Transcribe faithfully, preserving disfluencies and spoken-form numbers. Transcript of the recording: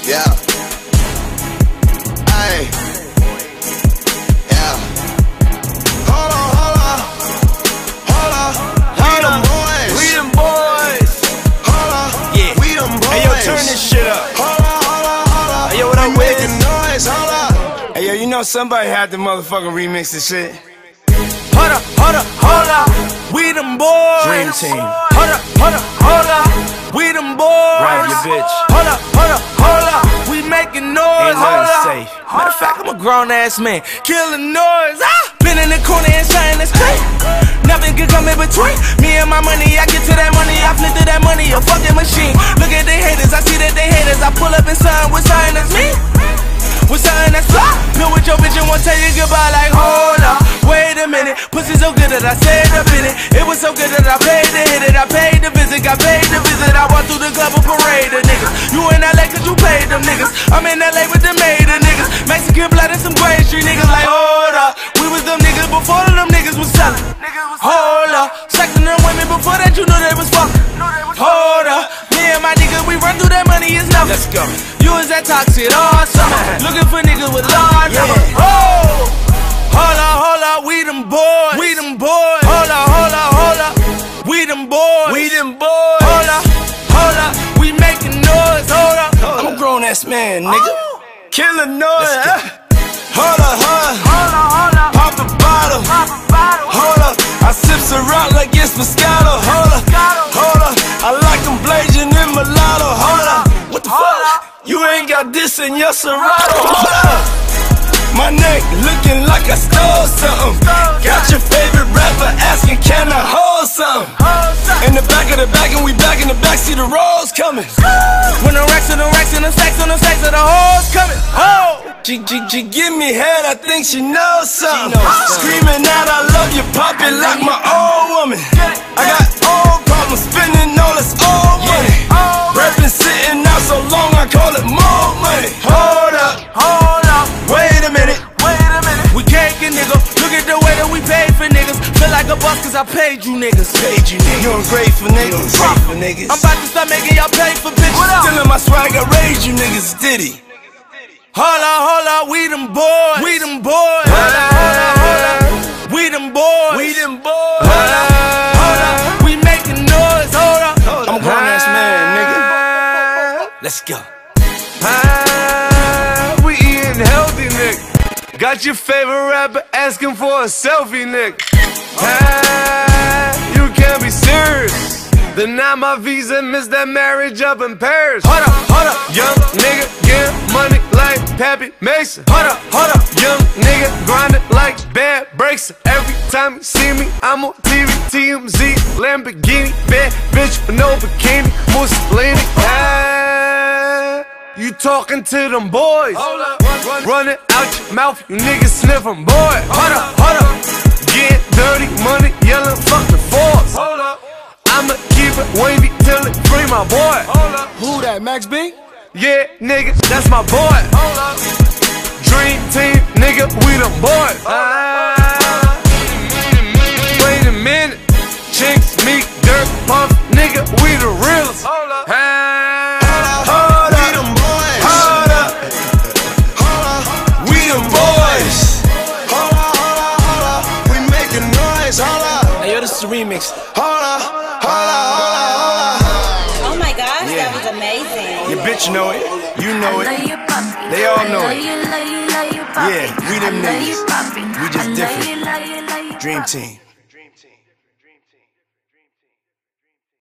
Yeah. Hey. Yeah. Hold on, hold on. Hold on. We them boys. We them boys. Hold on. Yeah. We them boys. Hey yo, turn this shit up. Hold on, hold on, hold on. Hey yo, what up, we Wiz? making noise. Hold on. Hey yo, you know somebody had to motherfucking remix this shit. Hold up, hold up, hold up. We them boys. Dream Team. Hold up, hold up, hold up. We them boys. Grab your bitch. Hold up, hold up, hold up. We making noise. Ain't nothing safe. Matter of fact, I'm a grown ass man. Killing noise. Ah! Been in the corner and something that's crazy. Nothing can come in between me and my money. I get to that money, I flip to that money. A fucking machine. Look at they haters, I see that they haters. I pull up in something with something that's me. With something that's fly. Build with your bitch and won't tell you goodbye. Like, hold up, wait a minute. Pussy so good that I said up in it. It was so good that I paid to hit it. I paid to visit, got paid to visit. I walked through the club and parade of niggas. You in L A cause you paid them niggas. I'm in L A with the made of niggas. Mexican blood and some Gray Street niggas. Like, hold up, we was them niggas before them niggas was selling. Hold up, sexing them women before that you knew they was fucking. Hold up, me and my niggas, we run through that money, it's nothing. Let's go. You was that toxic all summer, looking for niggas with large yeah. Oh, hold up, hold up, we them boys. We them boys. Hold up, hold up, hold up. We them boys. We them boys. Hold up, hold up. We making noise. Hold up. I'm a grown ass man, nigga. Oh. Killing noise. Hold up, hold up. Hold up, hold up. Pop a bottle. Pop a bottle. Hold up. I sips a rock like it's Moscato. Hold up, hold up. I like them blazing in mulatto. Hold up. What the fuck? You ain't got this in your Serato. Hold up. My neck looking like I stole something. Got your favorite rapper asking, can I hold something? In the back of the back and we back in the back, see the rolls coming. When the racks and the racks and the stacks and the stacks of the hoes coming. Oh, G, G, G, give me head, I think she knows something. Screaming out, I love you, pop it like my old woman. I got old problems, spending all this old money. Rapping sitting out so long, I call it more money. Hold up, hold up, wait a minute, wait a minute. We can't get nigga, look at the way that we paid for niggas. Feel like a boss cause I paid you niggas. Paid you niggas. You ungrateful niggas. Ungrateful niggas. I'm about to start making y'all pay for bitches. Stealing my swag, I raised you niggas, Diddy. Hold up, hold up, we them boys. We them boys. Hold up, hold up, hold up. We them boys. We them boys. Hold up, hold up. We making noise. Hold up. I'm a grown ass man, nigga. Let's go. Ah, we eating healthy, nigga. Got your favorite rapper asking for a selfie, nigga. Ah, you can't be serious. Deny my visa, miss that marriage up in Paris. Hold up, hold up. Young nigga getting money like Pappy Mason. Hold up, hold up. Young nigga grinding like bad breaks. Every time you see me, I'm on T V, T M Z, Lamborghini, bad bitch with no bikini, Mussolini. Ah, you talking to them boys? Hold up, run, run. Run it out your mouth, you niggas sniffing, boy. Hold up, hold up. Get dirty money, yelling fuck the force. Hold up. I'ma keep it wavy till it free my boy. Hold up. Who that, Max B? Yeah, nigga, that's my boy. Hold up. Dream Team, nigga, we them boys. Ah, wait a minute. Chinks, Meek, Dirt, Puff, nigga, we the realest. Hold up. Ah, Hold up. We them boys. hold up. Hold up. We them boys. Hold up, hold up, hold up. We making noise. Hold up. Hey yo, this is a remix. Hold up. Hold up, hold up, hold up. Oh my gosh, Yeah. that was amazing. Your bitch know it, you know it, they all know it. Yeah, we them niggas, we just different. Dream Team.